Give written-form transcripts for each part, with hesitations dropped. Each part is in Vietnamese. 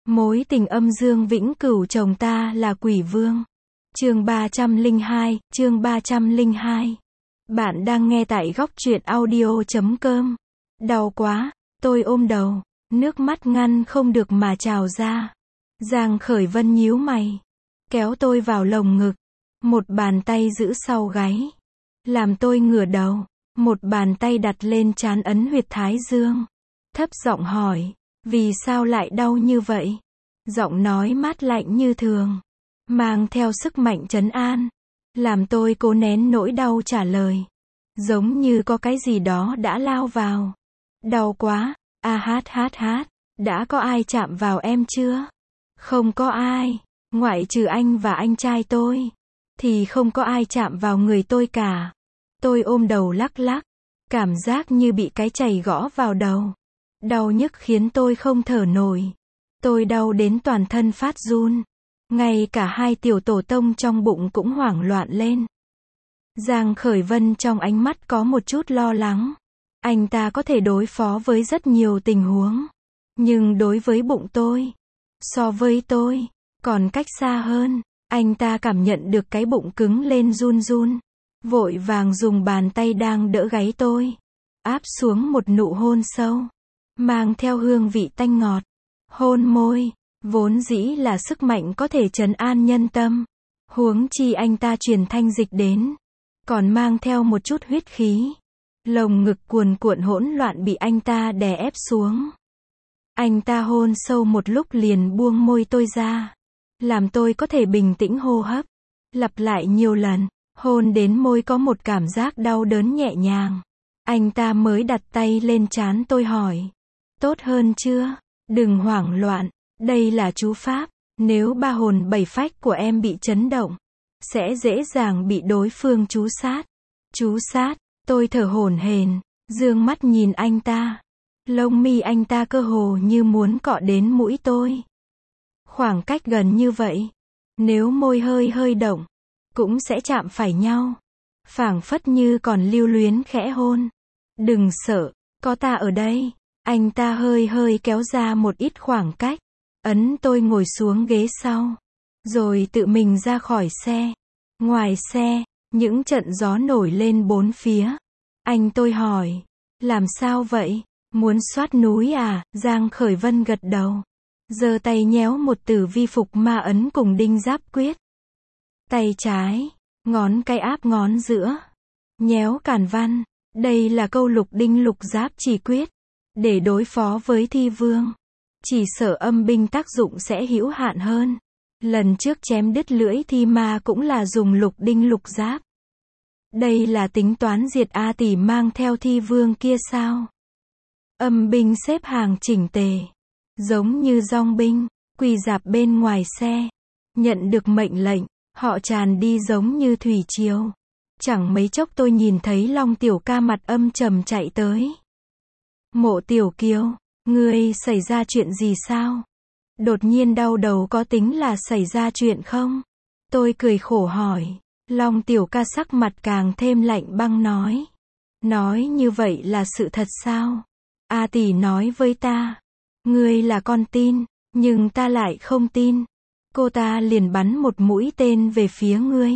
Mối tình âm dương vĩnh cửu chồng ta là quỷ vương. Chương 302, chương 302. Bạn đang nghe tại góc truyện audio.com. Đau quá, tôi ôm đầu, nước mắt ngăn không được mà trào ra. Giang Khởi Vân nhíu mày, kéo tôi vào lồng ngực, một bàn tay giữ sau gáy, làm tôi ngửa đầu, một bàn tay đặt lên trán ấn huyệt thái dương. Thấp giọng hỏi, vì sao lại đau như vậy? Giọng nói mát lạnh như thường, mang theo sức mạnh trấn an, làm tôi cố nén nỗi đau trả lời. Giống như có cái gì đó đã lao vào. Đau quá, đã có ai chạm vào em chưa? Không có ai, ngoại trừ anh và anh trai tôi, thì không có ai chạm vào người tôi cả. Tôi ôm đầu lắc lắc, cảm giác như bị cái chày gõ vào đầu. Đau nhức khiến tôi không thở nổi. Tôi đau đến toàn thân phát run. Ngay cả hai tiểu tổ tông trong bụng cũng hoảng loạn lên. Giang Khởi Vân trong ánh mắt có một chút lo lắng. Anh ta có thể đối phó với rất nhiều tình huống. Nhưng đối với bụng tôi, so với tôi, còn cách xa hơn. Anh ta cảm nhận được cái bụng cứng lên run run. Vội vàng dùng bàn tay đang đỡ gáy tôi, áp xuống một nụ hôn sâu, mang theo hương vị tanh ngọt. Hôn môi, vốn dĩ là sức mạnh có thể trấn an nhân tâm. Huống chi anh ta truyền thanh dịch đến, còn mang theo một chút huyết khí. Lồng ngực cuồn cuộn hỗn loạn bị anh ta đè ép xuống. Anh ta hôn sâu một lúc liền buông môi tôi ra, làm tôi có thể bình tĩnh hô hấp. Lặp lại nhiều lần, hôn đến môi có một cảm giác đau đớn nhẹ nhàng. Anh ta mới đặt tay lên trán tôi hỏi, tốt hơn chưa? Đừng hoảng loạn, đây là chú pháp. Nếu ba hồn bảy phách của em bị chấn động, sẽ dễ dàng bị đối phương chú sát. Chú sát, tôi thở hổn hển, dương mắt nhìn anh ta. Lông mi anh ta cơ hồ như muốn cọ đến mũi tôi. Khoảng cách gần như vậy, nếu môi hơi hơi động, cũng sẽ chạm phải nhau. Phảng phất như còn lưu luyến khẽ hôn. Đừng sợ, có ta ở đây. Anh ta hơi hơi kéo ra một ít khoảng cách, ấn tôi ngồi xuống ghế sau, rồi tự mình ra khỏi xe. Ngoài xe, những trận gió nổi lên bốn phía. Anh tôi hỏi, làm sao vậy? Muốn soát núi à? Giang Khởi Vân gật đầu, giơ tay nhéo một tử vi phục ma ấn cùng đinh giáp quyết. Tay trái, ngón cái áp ngón giữa, nhéo càn văn. Đây là câu lục đinh lục giáp chỉ quyết. Để đối phó với thi vương, chỉ sợ âm binh tác dụng sẽ hữu hạn hơn. Lần trước chém đứt lưỡi thi ma cũng là dùng lục đinh lục giáp. Đây là tính toán diệt A Tỷ mang theo thi vương kia sao? Âm binh xếp hàng chỉnh tề, giống như dong binh, quỳ rạp bên ngoài xe. Nhận được mệnh lệnh, họ tràn đi giống như thủy triều. Chẳng mấy chốc tôi nhìn thấy Long Tiểu Ca mặt âm trầm chạy tới. Mộ Tiểu Kiều, ngươi xảy ra chuyện gì sao? Đột nhiên đau đầu có tính là xảy ra chuyện không? Tôi cười khổ hỏi. Long Tiểu Ca sắc mặt càng thêm lạnh băng nói. Nói như vậy là sự thật sao? A Tỷ nói với ta, ngươi là con tin, nhưng ta lại không tin. Cô ta liền bắn một mũi tên về phía ngươi.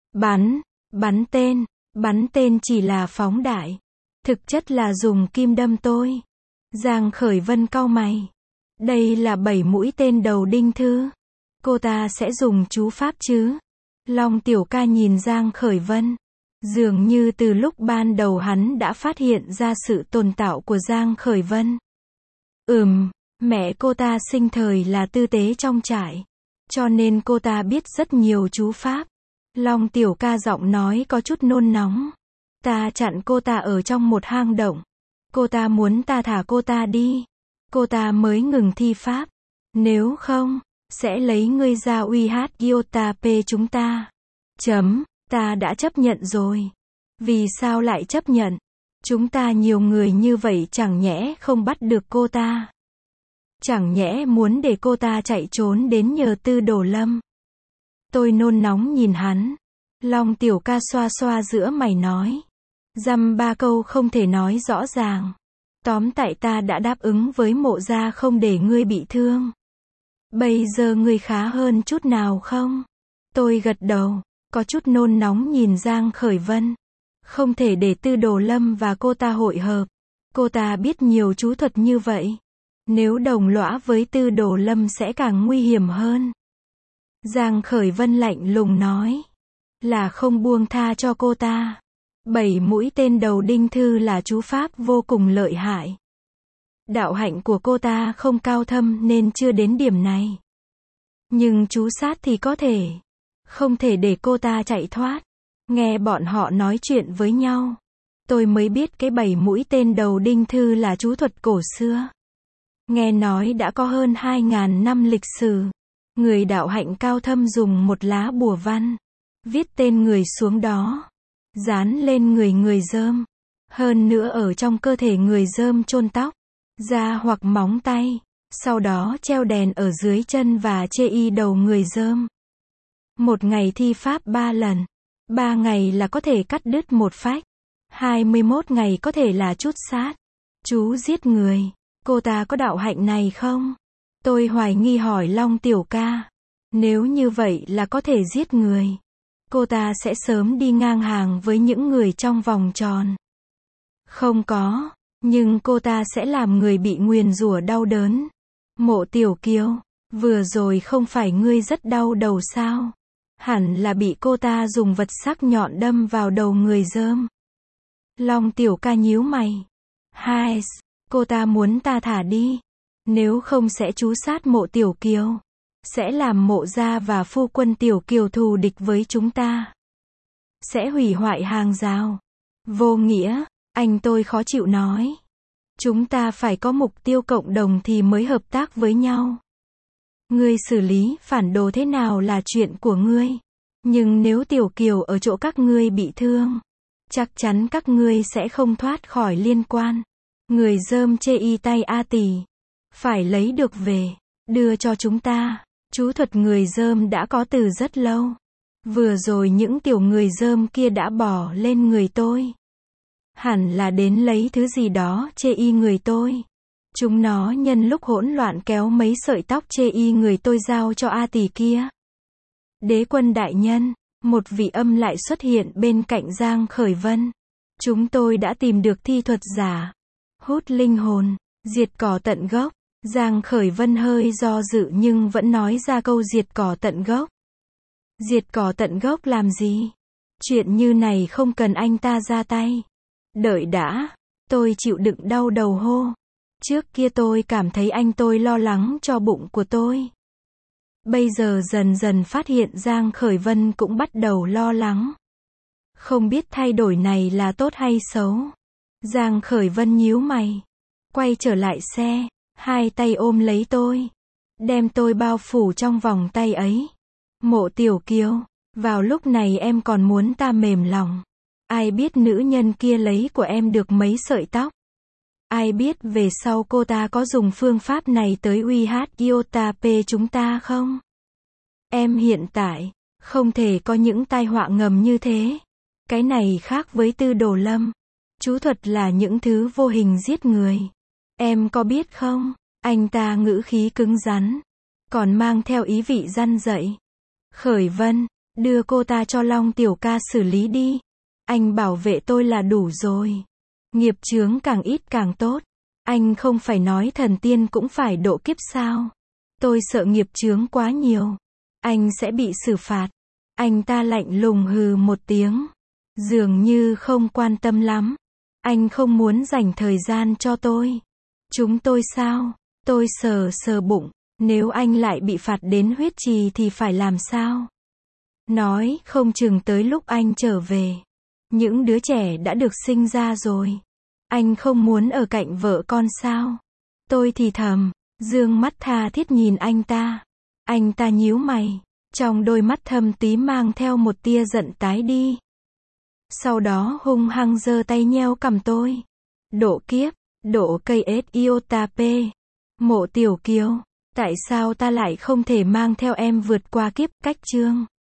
Bắn tên chỉ là phóng đại. Thực chất là dùng kim đâm tôi. Giang Khởi Vân cau mày. Đây là 7 mũi tên đầu đinh thư. Cô ta sẽ dùng chú pháp chứ? Long Tiểu Ca nhìn Giang Khởi Vân. Dường như từ lúc ban đầu hắn đã phát hiện ra sự tồn tại của Giang Khởi Vân. Mẹ cô ta sinh thời là tư tế trong trại, cho nên cô ta biết rất nhiều chú pháp. Long Tiểu Ca giọng nói có chút nôn nóng. Ta chặn cô ta ở trong một hang động. Cô ta muốn ta thả cô ta đi. Cô ta mới ngừng thi pháp. Nếu không, sẽ lấy ngươi ra uy hát Giota P chúng ta. Ta đã chấp nhận rồi. Vì sao lại chấp nhận? Chúng ta nhiều người như vậy chẳng nhẽ không bắt được cô ta? Chẳng nhẽ muốn để cô ta chạy trốn đến nhờ Tư Đồ Lâm? Tôi nôn nóng nhìn hắn. Long Tiểu Ca xoa xoa giữa mày nói. Dăm ba câu không thể nói rõ ràng. Tóm tại ta đã đáp ứng với Mộ gia không để ngươi bị thương. Bây giờ ngươi khá hơn chút nào không? Tôi gật đầu, có chút nôn nóng nhìn Giang Khởi Vân. Không thể để Tư Đồ Lâm và cô ta hội hợp. Cô ta biết nhiều chú thuật như vậy. Nếu đồng lõa với Tư Đồ Lâm sẽ càng nguy hiểm hơn. Giang Khởi Vân lạnh lùng nói. Là không buông tha cho cô ta. 7 mũi tên đầu đinh thư là chú pháp vô cùng lợi hại. Đạo hạnh của cô ta không cao thâm nên chưa đến điểm này. Nhưng chú sát thì có thể. Không thể để cô ta chạy thoát. Nghe bọn họ nói chuyện với nhau. Tôi mới biết cái 7 mũi tên đầu đinh thư là chú thuật cổ xưa. Nghe nói đã có hơn 2.000 năm lịch sử. Người đạo hạnh cao thâm dùng một lá bùa văn. Viết tên người xuống đó. Dán lên người dơm. Hơn nữa ở trong cơ thể người dơm chôn tóc. Da hoặc móng tay. Sau đó treo đèn ở dưới chân và chê y đầu người dơm. Một ngày thi pháp 3 lần. 3 ngày là có thể cắt đứt một phách. 21 ngày có thể là chút sát. Chú giết người. Cô ta có đạo hạnh này không? Tôi hoài nghi hỏi Long Tiểu Ca. Nếu như vậy là có thể giết người. Cô ta sẽ sớm đi ngang hàng với những người trong vòng tròn. Không có. Nhưng cô ta sẽ làm người bị nguyền rủa đau đớn. Mộ Tiểu Kiều. Vừa rồi không phải ngươi rất đau đầu sao? Hẳn là bị cô ta dùng vật sắc nhọn đâm vào đầu người dơm. Long Tiểu Ca nhíu mày. Hai, cô ta muốn ta thả đi. Nếu không sẽ chú sát Mộ Tiểu Kiều. Sẽ làm Mộ gia và phu quân Tiểu Kiều thù địch với chúng ta. Sẽ hủy hoại hàng rào. Vô nghĩa, anh tôi khó chịu nói. Chúng ta phải có mục tiêu cộng đồng thì mới hợp tác với nhau. Ngươi xử lý phản đồ thế nào là chuyện của ngươi. Nhưng nếu Tiểu Kiều ở chỗ các ngươi bị thương, chắc chắn các ngươi sẽ không thoát khỏi liên quan. Người dơm chê y tay A Tỷ. Phải lấy được về. Đưa cho chúng ta. Chú thuật người dơm đã có từ rất lâu. Vừa rồi những tiểu người dơm kia đã bỏ lên người tôi. Hẳn là đến lấy thứ gì đó chê y người tôi. Chúng nó nhân lúc hỗn loạn kéo mấy sợi tóc chê y người tôi giao cho A Tỷ kia. Đế quân đại nhân, một vị âm lại xuất hiện bên cạnh Giang Khởi Vân. Chúng tôi đã tìm được thi thuật giả. Hút linh hồn, diệt cỏ tận gốc. Giang Khởi Vân hơi do dự nhưng vẫn nói ra câu diệt cỏ tận gốc. Diệt cỏ tận gốc làm gì? Chuyện như này không cần anh ta ra tay. Đợi đã, tôi chịu đựng đau đầu hô. Trước kia tôi cảm thấy anh tôi lo lắng cho bụng của tôi. Bây giờ dần dần phát hiện Giang Khởi Vân cũng bắt đầu lo lắng. Không biết thay đổi này là tốt hay xấu. Giang Khởi Vân nhíu mày. Quay trở lại xe. Hai tay ôm lấy tôi. Đem tôi bao phủ trong vòng tay ấy. Mộ Tiểu Kiều. Vào lúc này em còn muốn ta mềm lòng. Ai biết nữ nhân kia lấy của em được mấy sợi tóc. Ai biết về sau cô ta có dùng phương pháp này tới uy hát Iota P chúng ta không? Em hiện tại, không thể có những tai họa ngầm như thế. Cái này khác với Tư Đồ Lâm. Chú thuật là những thứ vô hình giết người. Em có biết không? Anh ta ngữ khí cứng rắn. Còn mang theo ý vị răn dạy. Khởi Vân, đưa cô ta cho Long Tiểu Ca xử lý đi. Anh bảo vệ tôi là đủ rồi. Nghiệp chướng càng ít càng tốt. Anh không phải nói thần tiên cũng phải độ kiếp sao? Tôi sợ nghiệp chướng quá nhiều. Anh sẽ bị xử phạt. Anh ta lạnh lùng hừ một tiếng. Dường như không quan tâm lắm. Anh không muốn dành thời gian cho tôi. Chúng tôi sao? Tôi sờ sờ bụng. Nếu anh lại bị phạt đến huyết trì thì phải làm sao? Nói không chừng tới lúc anh trở về. Những đứa trẻ đã được sinh ra rồi. Anh không muốn ở cạnh vợ con sao? Tôi thì thầm, dương mắt tha thiết nhìn anh ta. Anh ta nhíu mày. Trong đôi mắt thâm tí mang theo một tia giận tái đi. Sau đó hung hăng giơ tay nheo cằm tôi. Độ kiếp, độ cây ết Iota P. Mộ Tiểu Kiều, tại sao ta lại không thể mang theo em vượt qua kiếp cách chương?